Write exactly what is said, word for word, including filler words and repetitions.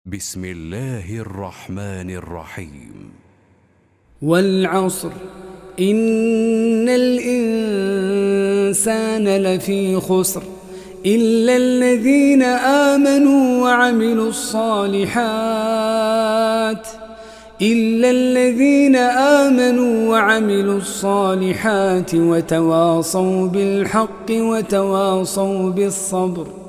بسم الله الرحمن الرحيم. والعصر إن الإنسان لفي خسر إلا الذين آمنوا وعملوا الصالحات إلا الذين آمنوا وعملوا الصالحات وتواصوا بالحق وتواصوا بالصبر.